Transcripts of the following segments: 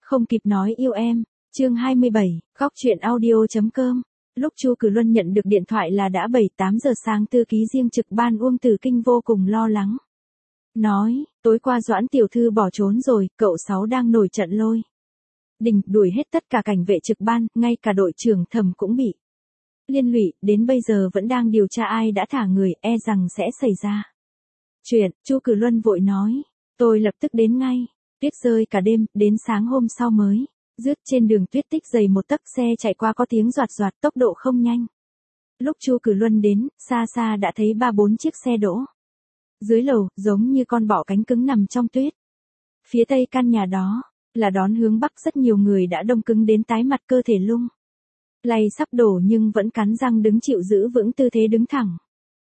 Không kịp nói yêu em. Chương 27, góc truyện audio.com. Lúc Chu Cử Luân nhận được điện thoại là đã 7-8 giờ sáng, thư ký riêng trực ban Uông Tử Kinh vô cùng lo lắng. Nói, tối qua Doãn tiểu thư bỏ trốn rồi, cậu Sáu đang nổi trận lôi đình, đuổi hết tất cả cảnh vệ trực ban, ngay cả đội trưởng Thẩm cũng bị liên lụy, đến bây giờ vẫn đang điều tra ai đã thả người, e rằng sẽ xảy ra chuyện. Chu Cử Luân vội nói, tôi lập tức đến ngay. Tuyết rơi cả đêm, đến sáng hôm sau mới dứt. Trên đường tuyết tích dày một tấc, xe chạy qua có tiếng doạt doạt, tốc độ không nhanh. Lúc Chu Cử Luân đến, xa xa đã thấy 3-4 chiếc xe đỗ dưới lầu, giống như con bọ cánh cứng nằm trong tuyết. Phía tây căn nhà đó là đón hướng bắc, rất nhiều người đã đông cứng đến tái mặt, cơ thể lung lay sắp đổ nhưng vẫn cắn răng đứng chịu giữ vững tư thế đứng thẳng.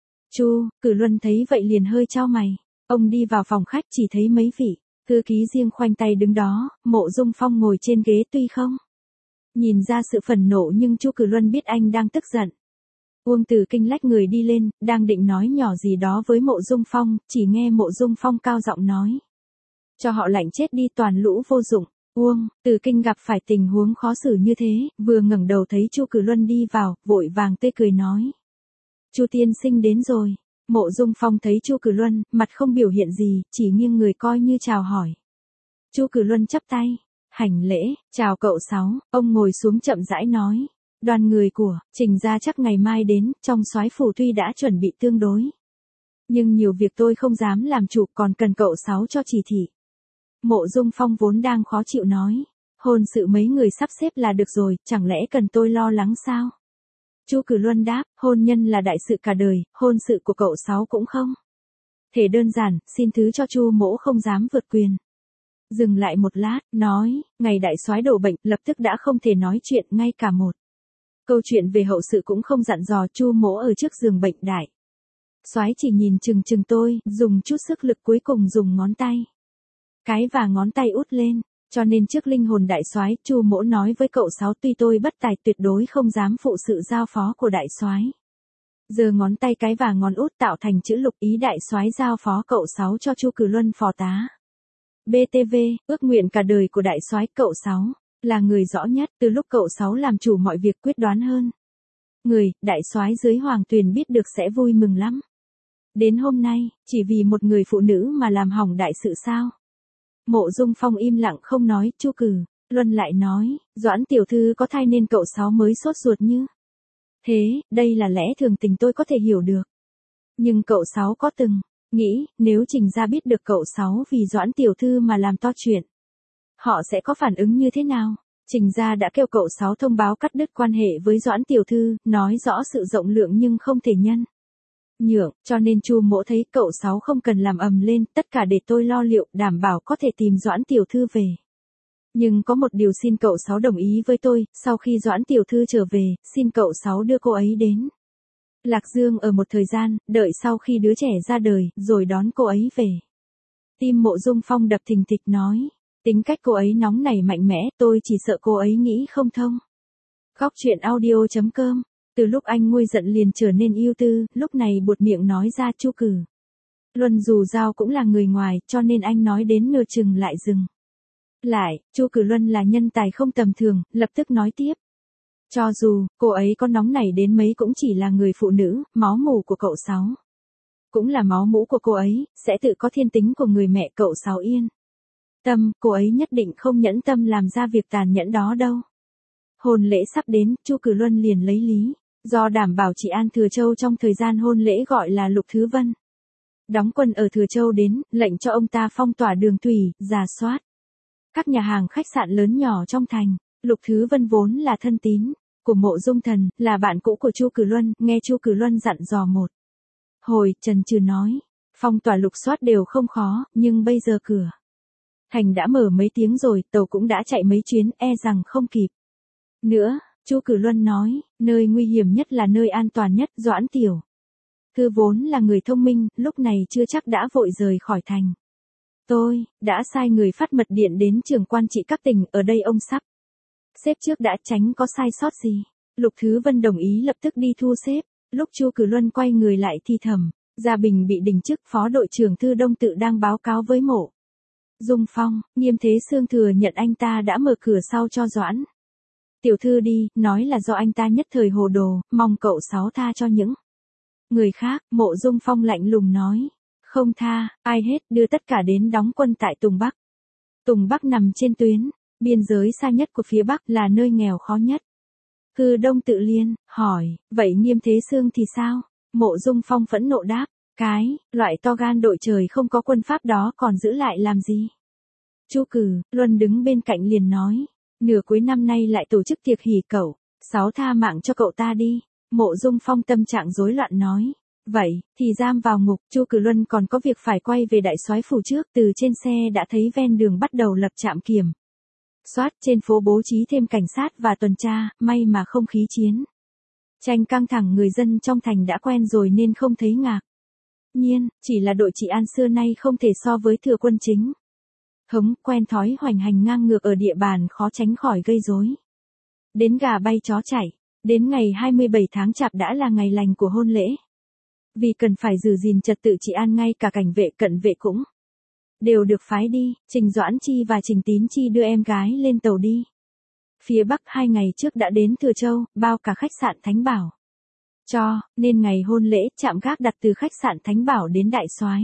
Chu Cử Luân thấy vậy liền hơi chau mày. Ông đi vào phòng khách chỉ thấy mấy vị thư ký riêng khoanh tay đứng đó, Mộ Dung Phong ngồi trên ghế tuy không nhìn ra sự phẫn nộ nhưng Chu Cử Luân biết anh đang tức giận. Uông Tử Kinh lách người đi lên, đang định nói nhỏ gì đó với Mộ Dung Phong, chỉ nghe Mộ Dung Phong cao giọng nói. Cho họ lạnh chết đi, toàn lũ vô dụng. Uông Tử Kinh gặp phải tình huống khó xử như thế, vừa ngẩng đầu thấy Chu Cử Luân đi vào, vội vàng tươi cười nói. Chu tiên sinh đến rồi. Mộ Dung Phong thấy Chu Cử Luân, mặt không biểu hiện gì, chỉ nghiêng người coi như chào hỏi. Chu Cử Luân chắp tay, hành lễ, chào cậu Sáu. Ông ngồi xuống chậm rãi nói. Đoàn người của Trình gia chắc ngày mai đến, trong soái phủ tuy đã chuẩn bị tương đối, nhưng nhiều việc tôi không dám làm chủ, còn cần cậu Sáu cho chỉ thị. Mộ Dung Phong vốn đang khó chịu nói. Hôn sự mấy người sắp xếp là được rồi, chẳng lẽ cần tôi lo lắng sao? Chu Cử Luân đáp, hôn nhân là đại sự cả đời, hôn sự của cậu Sáu cũng không thể đơn giản, xin thứ cho Chu mỗ không dám vượt quyền. Dừng lại một lát, nói, ngày đại soái đổ bệnh, lập tức đã không thể nói chuyện, ngay cả một câu chuyện về hậu sự cũng không dặn dò. Chu mỗ ở trước giường bệnh, đại soái chỉ nhìn chừng chừng tôi, dùng chút sức lực cuối cùng dùng ngón tay cái và ngón tay út lên, cho nên trước linh hồn đại soái, Chu mỗ nói với cậu Sáu, tuy tôi bất tài tuyệt đối không dám phụ sự giao phó của đại soái. Giờ ngón tay cái và ngón út tạo thành chữ lục, ý đại soái giao phó cậu Sáu cho Chu Cử Luân phò tá. BTV, ước nguyện cả đời của đại soái, cậu Sáu là người rõ nhất, từ lúc cậu Sáu làm chủ mọi việc quyết đoán hơn người, đại soái dưới Hoàng Tuyền biết được sẽ vui mừng lắm. Đến hôm nay, chỉ vì một người phụ nữ mà làm hỏng đại sự sao? Mộ Dung Phong im lặng không nói. Chu Cử Luân lại nói, Doãn tiểu thư có thai nên cậu Sáu mới sốt ruột như thế, đây là lẽ thường tình, tôi có thể hiểu được. Nhưng cậu Sáu có từng nghĩ, nếu Trình gia biết được cậu Sáu vì Doãn tiểu thư mà làm to chuyện, họ sẽ có phản ứng như thế nào? Trình gia đã kêu cậu Sáu thông báo cắt đứt quan hệ với Doãn tiểu thư, nói rõ sự rộng lượng nhưng không thể nhân nhượng, cho nên Chu mỗ thấy cậu Sáu không cần làm ầm lên, tất cả để tôi lo liệu, đảm bảo có thể tìm Doãn tiểu thư về. Nhưng có một điều xin cậu Sáu đồng ý với tôi, sau khi Doãn tiểu thư trở về, xin cậu Sáu đưa cô ấy đến Lạc Dương ở một thời gian, đợi sau khi đứa trẻ ra đời, rồi đón cô ấy về. Tim Mộ Dung Phong đập thình thịch nói, tính cách cô ấy nóng nảy mạnh mẽ, tôi chỉ sợ cô ấy nghĩ không thông. Góc truyện audio.com. Từ lúc anh nguôi giận liền trở nên ưu tư, lúc này buột miệng nói ra. Chu Cử Luân dù sao cũng là người ngoài, cho nên anh nói đến nửa chừng lại dừng lại. Chu Cử Luân là nhân tài không tầm thường, lập tức nói tiếp. Cho dù cô ấy có nóng nảy đến mấy cũng chỉ là người phụ nữ, máu mủ của cậu Sáu cũng là máu mũ của cô ấy, sẽ tự có thiên tính của người mẹ, cậu Sáu yên tâm, cô ấy nhất định không nhẫn tâm làm ra việc tàn nhẫn đó đâu. Hôn lễ sắp đến, Chu Cử Luân liền lấy lý do đảm bảo trị an Thừa Châu trong thời gian hôn lễ gọi là Lục Thứ Vân đóng quân ở Thừa Châu đến, lệnh cho ông ta phong tỏa đường thủy, rà soát các nhà hàng khách sạn lớn nhỏ trong thành. Lục Thứ Vân vốn là thân tín của Mộ Dung Thần, là bạn cũ của Chu Cử Luân, nghe Chu Cử Luân dặn dò một hồi, chần chừ nói, phong tỏa lục soát đều không khó, nhưng bây giờ cửa thành đã mở mấy tiếng rồi, tàu cũng đã chạy mấy chuyến, e rằng không kịp nữa. Chu Cử Luân nói, nơi nguy hiểm nhất là nơi an toàn nhất. Doãn tiểu thư vốn là người thông minh, lúc này chưa chắc đã vội rời khỏi thành. Tôi đã sai người phát mật điện đến trưởng quan trị các tỉnh, ở đây ông sắp xếp trước đã, tránh có sai sót gì. Lục Thứ Vân đồng ý lập tức đi thu xếp. Lúc Chu Cử Luân quay người lại thì thầm, Gia Bình bị đình chức, phó đội trưởng Thư Đông Tự đang báo cáo với Mộ Dung Phong, Nghiêm Thế Sương thừa nhận anh ta đã mở cửa sau cho Doãn tiểu thư đi, nói là do anh ta nhất thời hồ đồ, mong cậu Sáu tha cho những người khác. Mộ Dung Phong lạnh lùng nói, không tha, ai hết, đưa tất cả đến đóng quân tại Tùng Bắc. Tùng Bắc nằm trên tuyến biên giới xa nhất của phía Bắc, là nơi nghèo khó nhất. Hư Đông Tự Liên hỏi, vậy Nghiêm Thế Sương thì sao? Mộ Dung Phong phẫn nộ đáp, loại to gan đội trời không có quân pháp đó còn giữ lại làm gì? Chu Cử Luân đứng bên cạnh liền nói, nửa cuối năm nay lại tổ chức tiệc hỉ cậu Sáu tha mạng cho cậu ta đi. Mộ Dung Phong tâm trạng rối loạn nói, vậy thì giam vào ngục. Chu Cử Luân còn có việc phải quay về đại soái phủ trước, từ trên xe đã thấy ven đường bắt đầu lập trạm kiểm soát, trên phố bố trí thêm cảnh sát và tuần tra, may mà không khí chiến tranh căng thẳng, người dân trong thành đã quen rồi nên không thấy ngạc nhiên, chỉ là đội trị an xưa nay không thể so với thừa quân chính thống, quen thói hoành hành ngang ngược ở địa bàn khó tránh khỏi gây rối. Đến gà bay chó chạy, đến ngày 27 tháng Chạp đã là ngày lành của hôn lễ. Vì cần phải giữ gìn trật tự trị an, ngay cả cảnh vệ cận vệ cũng đều được phái đi. Trình Doãn Chi và Trình Tín Chi đưa em gái lên tàu đi phía Bắc 2 ngày trước đã đến Thừa Châu, bao cả khách sạn Thánh Bảo cho, nên ngày hôn lễ trạm gác đặt từ khách sạn Thánh Bảo đến đại soái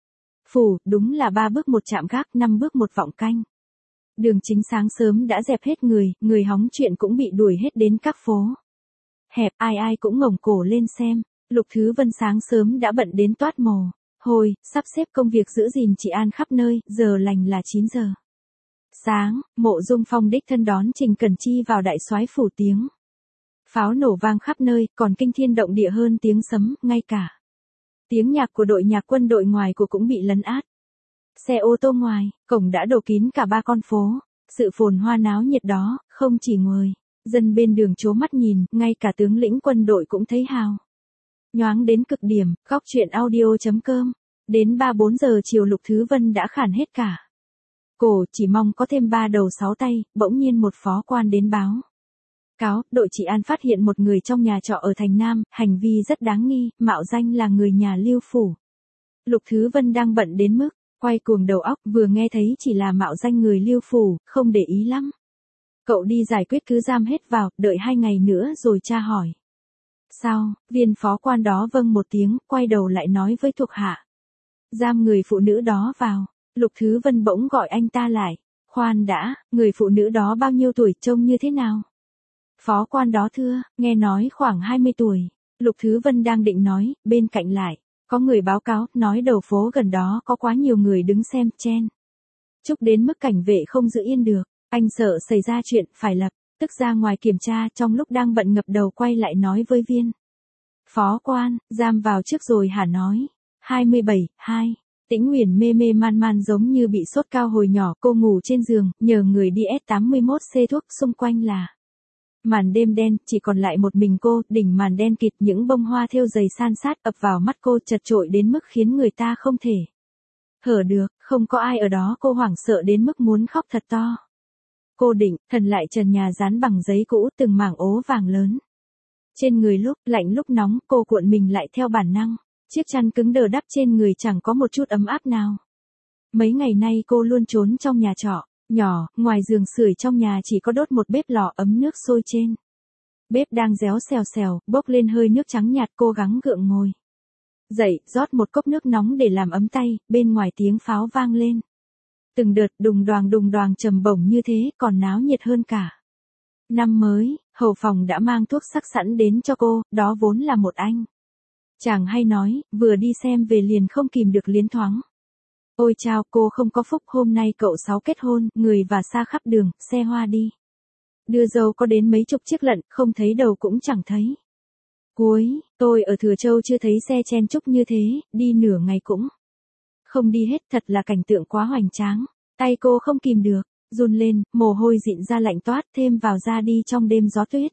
phủ, đúng là 3 bước một trạm gác, 5 bước một vọng canh. Đường chính sáng sớm đã dẹp hết người hóng chuyện cũng bị đuổi hết đến các phố hẹp, ai cũng ngẩng cổ lên xem. Lục Thứ Vân sáng sớm đã bận đến toát mồ hôi, sắp xếp công việc giữ gìn trị an khắp nơi. Giờ lành là 9 giờ sáng, Mộ Dung Phong đích thân đón Trình Cẩn Chi vào đại soái phủ, tiếng pháo nổ vang khắp nơi, còn kinh thiên động địa hơn tiếng sấm, ngay cả tiếng nhạc của đội nhạc quân đội ngoài của cũng bị lấn át. Xe ô tô ngoài cổng đã đổ kín cả 3 con phố. Sự phồn hoa náo nhiệt đó, không chỉ người dân bên đường trố mắt nhìn, ngay cả tướng lĩnh quân đội cũng thấy hào nhoáng đến cực điểm. Góc truyện audio.com. Đến 3-4 giờ chiều Lục Thứ Vân đã khản hết cả cổ, chỉ mong có thêm 3 đầu 6 tay. Bỗng nhiên một phó quan đến báo cáo, đội trị an phát hiện một người trong nhà trọ ở thành Nam, hành vi rất đáng nghi, mạo danh là người nhà Lưu phủ. Lục Thứ Vân đang bận đến mức quay cuồng đầu óc, vừa nghe thấy chỉ là mạo danh người Lưu phủ, không để ý lắm. Cậu đi giải quyết cứ giam hết vào, đợi 2 ngày nữa rồi tra hỏi. Sao? Viên phó quan đó vâng một tiếng, quay đầu lại nói với thuộc hạ, giam người phụ nữ đó vào. Lục Thứ Vân bỗng gọi anh ta lại, khoan đã, người phụ nữ đó bao nhiêu tuổi, trông như thế nào? Phó quan đó thưa, nghe nói khoảng 20 tuổi. Lục Thứ Vân đang định nói, bên cạnh lại có người báo cáo, nói đầu phố gần đó có quá nhiều người đứng xem, chen chúc đến mức cảnh vệ không giữ yên được. Anh sợ xảy ra chuyện, phải lập tức ra ngoài kiểm tra. Trong lúc đang bận ngập đầu quay lại nói với viên phó quan, giam vào trước rồi hả? Nói 27, 2. Tĩnh Uyển mê mê man man giống như bị sốt cao hồi nhỏ. Cô ngủ trên giường, nhờ người đi S81C thuốc, xung quanh là màn đêm đen, chỉ còn lại một mình cô. Đỉnh màn đen kịt, những bông hoa thêu dày san sát ập vào mắt cô, chật chội đến mức khiến người ta không thể hở được. Không có ai ở đó, cô hoảng sợ đến mức muốn khóc thật to. Cô định thần lại trần nhà dán bằng giấy cũ, từng mảng ố vàng lớn trên người, lúc lạnh lúc nóng. Cô cuộn mình lại theo bản năng, chiếc chăn cứng đờ đắp trên người chẳng có một chút ấm áp nào. Mấy ngày nay cô luôn trốn trong nhà trọ nhỏ, ngoài giường sưởi trong nhà chỉ có đốt một bếp lò ấm nước sôi trên. Bếp đang réo xèo xèo, bốc lên hơi nước trắng nhạt. Cô gắng gượng ngồi dậy, rót một cốc nước nóng để làm ấm tay. Bên ngoài tiếng pháo vang lên từng đợt, đùng đoàng trầm bổng như thế, còn náo nhiệt hơn cả năm mới. Hầu phòng đã mang thuốc sắc sẵn đến cho cô, đó vốn là một anh chàng hay nói, vừa đi xem về liền không kìm được liến thoáng. Ôi chao, cô không có phúc, hôm nay cậu Sáu kết hôn, người và xa khắp đường, xe hoa đi đưa dâu có đến mấy chục chiếc lận, không thấy đầu cũng chẳng thấy cuối. Tôi ở Thừa Châu chưa thấy xe chen chúc như thế, đi nửa ngày cũng không đi hết, thật là cảnh tượng quá hoành tráng. Tay cô không kìm được run lên, mồ hôi dịn ra lạnh toát, thêm vào ra đi trong đêm gió tuyết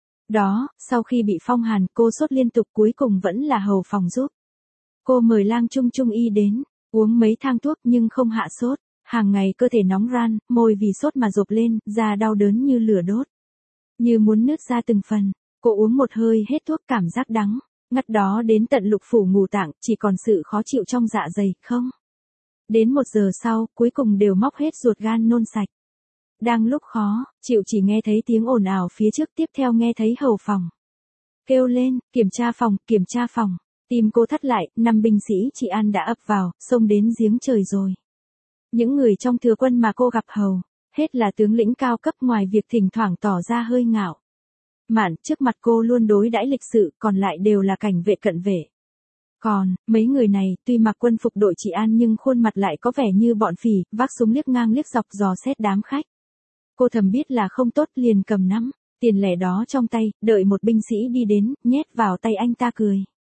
đó. Sau khi bị phong hàn, cô sốt liên tục, cuối cùng vẫn là hầu phòng giúp. Cô mời lang trung trung y đến, uống mấy thang thuốc nhưng không hạ sốt. Hàng ngày cơ thể nóng ran, môi vì sốt mà rộp lên, da đau đớn như lửa đốt, như muốn nứt ra từng phần. Cô uống một hơi hết thuốc, cảm giác đắng ngắt đó đến tận lục phủ ngũ tạng, chỉ còn sự khó chịu trong dạ dày, không Đến 1 giờ sau, cuối cùng đều móc hết ruột gan nôn sạch. Đang lúc khó chịu chỉ nghe thấy tiếng ồn ào phía trước, tiếp theo nghe thấy hầu phòng kêu lên, kiểm tra phòng, kiểm tra phòng. Tim cô thắt lại, 5 binh sĩ trị an đã ập vào, xông đến giếng trời rồi. Những người trong thừa quân mà cô gặp hầu, hết là tướng lĩnh cao cấp, ngoài việc thỉnh thoảng tỏ ra hơi ngạo mạn trước mặt cô luôn đối đãi lịch sự, còn lại đều là cảnh vệ cận vệ. Còn, mấy người này, tuy mặc quân phục đội trị an nhưng khuôn mặt lại có vẻ như bọn phỉ, vác súng liếc ngang liếc dọc dò xét đám khách. Cô thầm biết là không tốt, liền cầm nắm tiền lẻ đó trong tay, đợi một binh sĩ đi đến, nhét vào tay anh ta cười.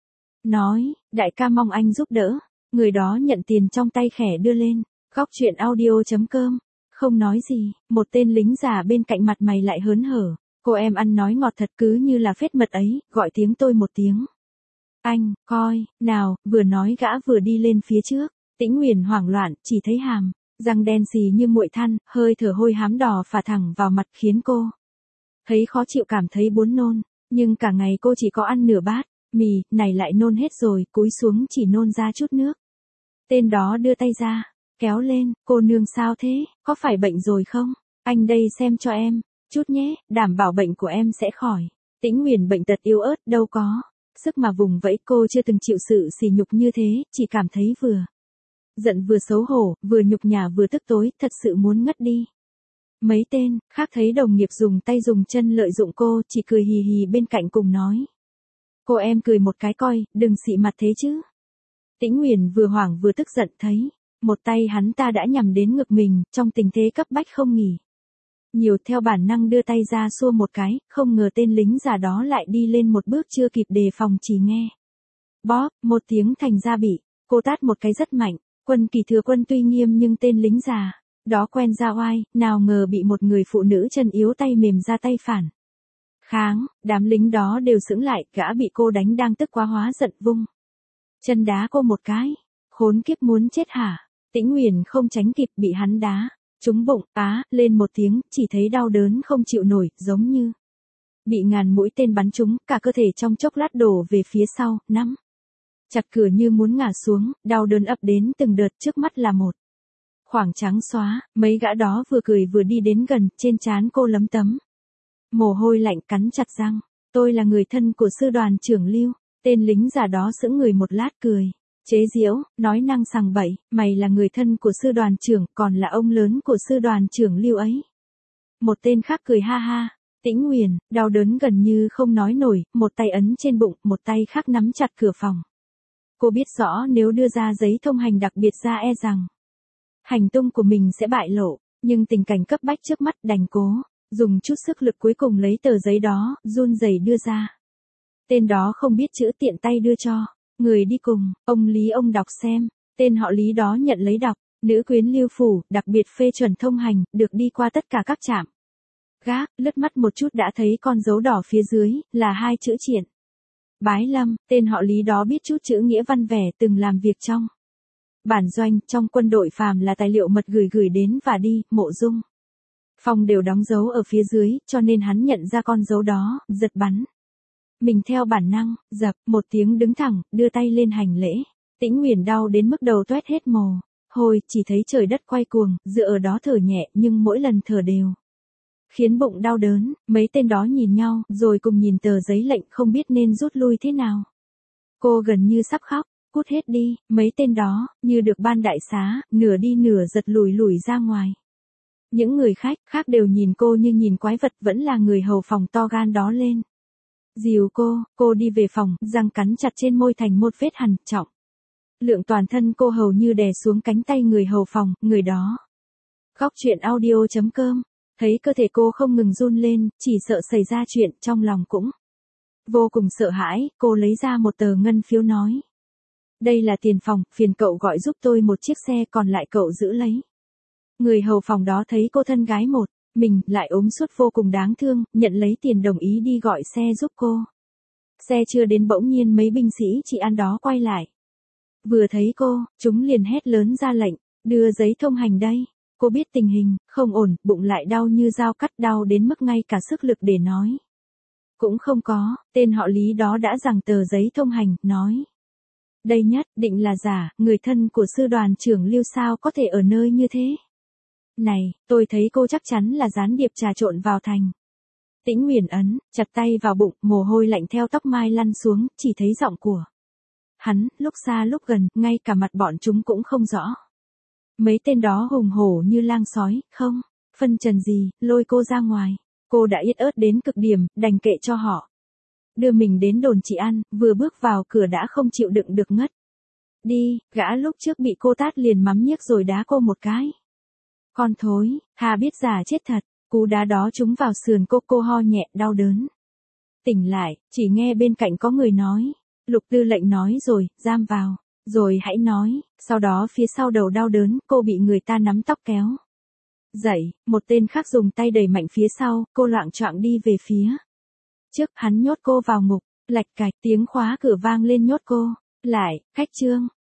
Nói, đại ca mong anh giúp đỡ. Người đó nhận tiền trong tay khẽ đưa lên. Góc chuyện audio.com. Không nói gì, một tên lính già bên cạnh mặt mày lại hớn hở. Cô em ăn nói ngọt thật, cứ như là phết mật ấy, gọi tiếng tôi một tiếng. Anh, coi, nào, vừa nói gã vừa đi lên phía trước. Tĩnh Uyển hoảng loạn, chỉ thấy hàm răng đen xì như nguội than, hơi thở hôi hám đỏ phả thẳng vào mặt khiến cô thấy khó chịu, cảm thấy buồn nôn. Nhưng cả ngày cô chỉ có ăn nửa bát mì, này lại nôn hết rồi, cúi xuống chỉ nôn ra chút nước. Tên đó đưa tay ra, kéo lên, cô nương sao thế, có phải bệnh rồi không? Anh đây xem cho em, chút nhé, đảm bảo bệnh của em sẽ khỏi. Tĩnh Uyển bệnh tật yếu ớt, đâu có sức mà vùng vẫy, cô chưa từng chịu sự sỉ nhục như thế, chỉ cảm thấy vừa giận vừa xấu hổ, vừa nhục nhã vừa tức tối, thật sự muốn ngất đi. Mấy tên khác thấy đồng nghiệp dùng tay dùng chân lợi dụng cô, chỉ cười hì hì bên cạnh cùng nói. Cô em cười một cái coi, đừng xị mặt thế chứ. Tĩnh Uyển vừa hoảng vừa tức giận, thấy một tay hắn ta đã nhằm đến ngực mình, trong tình thế cấp bách không nghỉ nhiều, theo bản năng đưa tay ra xua một cái, không ngờ tên lính già đó lại đi lên một bước, chưa kịp đề phòng chỉ nghe bóp một tiếng thành ra bị cô tát một cái rất mạnh. Quân kỳ thừa quân tuy nghiêm nhưng tên lính già đó quen ra oai, nào ngờ bị một người phụ nữ chân yếu tay mềm ra tay phản kháng. Đám lính đó đều sững lại, gã bị cô đánh đang tức quá hóa giận vung chân đá cô một cái. Khốn kiếp, muốn chết hả? Tĩnh Uyển không tránh kịp, bị hắn đá trúng bụng, lên một tiếng, chỉ thấy đau đớn không chịu nổi, giống như bị ngàn mũi tên bắn trúng, cả cơ thể trong chốc lát đổ về phía sau, nắm chặt cửa như muốn ngã xuống, đau đớn ập đến từng đợt, trước mắt là một khoảng trắng xóa. Mấy gã đó vừa cười vừa đi đến gần, trên trán cô lấm tấm mồ hôi lạnh, cắn chặt răng. Tôi là người thân của sư đoàn trưởng Lưu. Tên lính già đó sững người một lát cười chế giễu, nói năng sằng bậy, mày là người thân của sư đoàn trưởng, còn là ông lớn của sư đoàn trưởng Lưu ấy. Một tên khác cười ha ha. Tĩnh Uyển, đau đớn gần như không nói nổi, một tay ấn trên bụng, một tay khác nắm chặt cửa phòng. Cô biết rõ nếu đưa ra giấy thông hành đặc biệt ra e rằng hành tung của mình sẽ bại lộ, nhưng tình cảnh cấp bách trước mắt đành cố dùng chút sức lực cuối cùng lấy tờ giấy đó, run rẩy đưa ra. Tên đó không biết chữ, tiện tay đưa cho người đi cùng. Ông Lý, ông đọc xem. Tên họ Lý đó nhận lấy đọc. Nữ quyến Lưu phủ, đặc biệt phê chuẩn thông hành, được đi qua tất cả các trạm gác. Lướt mắt một chút đã thấy con dấu đỏ phía dưới, là 2 chữ Triển Bái Lâm. Tên họ Lý đó biết chút chữ nghĩa văn vẻ, từng làm việc trong bản doanh, trong quân đội, phàm là tài liệu mật gửi đến và đi, mộ dung phòng đều đóng dấu ở phía dưới, cho nên hắn nhận ra con dấu đó, giật bắn mình theo bản năng, dập một tiếng đứng thẳng, đưa tay lên hành lễ. Tĩnh Uyển đau đến mức đầu toét hết mồ hôi, chỉ thấy trời đất quay cuồng, dựa ở đó thở nhẹ, nhưng mỗi lần thở đều khiến bụng đau đớn. Mấy tên đó nhìn nhau, rồi cùng nhìn tờ giấy lệnh, không biết nên rút lui thế nào. Cô gần như sắp khóc. Cút hết đi. Mấy tên đó như được ban đại xá, nửa đi nửa giật lùi ra ngoài. Những người khách khác đều nhìn cô như nhìn quái vật, vẫn là người hầu phòng to gan đó lên dìu cô đi về phòng, răng cắn chặt trên môi thành một vết hằn trọng. Lượng toàn thân cô hầu như đè xuống cánh tay người hầu phòng, người đó. Góc chuyện audio.com. Thấy cơ thể cô không ngừng run lên, chỉ sợ xảy ra chuyện, trong lòng cũng vô cùng sợ hãi. Cô lấy ra một tờ ngân phiếu nói. Đây là tiền phòng, phiền cậu gọi giúp tôi một chiếc xe, còn lại cậu giữ lấy. Người hầu phòng đó thấy cô thân gái một mình, lại ốm sốt vô cùng đáng thương, nhận lấy tiền đồng ý đi gọi xe giúp cô. Xe chưa đến bỗng nhiên mấy binh sĩ trị an đó quay lại. Vừa thấy cô, chúng liền hét lớn ra lệnh, đưa giấy thông hành đây. Cô biết tình hình không ổn, bụng lại đau như dao cắt, đau đến mức ngay cả sức lực để nói cũng không có. Tên họ Lý đó đã giằng tờ giấy thông hành, nói. Đây nhất định là giả, người thân của sư đoàn trưởng Lưu sao có thể ở nơi như thế. Này, tôi thấy cô chắc chắn là gián điệp trà trộn vào thành. Tĩnh Huyền ấn, chặt tay vào bụng, mồ hôi lạnh theo tóc mai lăn xuống, chỉ thấy giọng của hắn, lúc xa lúc gần, ngay cả mặt bọn chúng cũng không rõ. Mấy tên đó hùng hổ như lang sói, không phân trần gì, lôi cô ra ngoài. Cô đã yết ớt đến cực điểm, đành kệ cho họ. Đưa mình đến đồn trị an, vừa bước vào cửa đã không chịu đựng được ngất. Đi, gã lúc trước bị cô tát liền mắm nhiếc rồi đá cô một cái. Con thối, Hà biết giả chết thật, cú đá đó trúng vào sườn cô ho nhẹ, đau đớn. Tỉnh lại, chỉ nghe bên cạnh có người nói. Lục tư lệnh nói rồi, giam vào, rồi hãy nói, sau đó phía sau đầu đau đớn, cô bị người ta nắm tóc kéo. Dậy, một tên khác dùng tay đẩy mạnh phía sau, cô loạng choạng đi về phía trước, hắn nhốt cô vào ngục, lạch cạch, tiếng khóa cửa vang lên nhốt cô, lại, khách trương,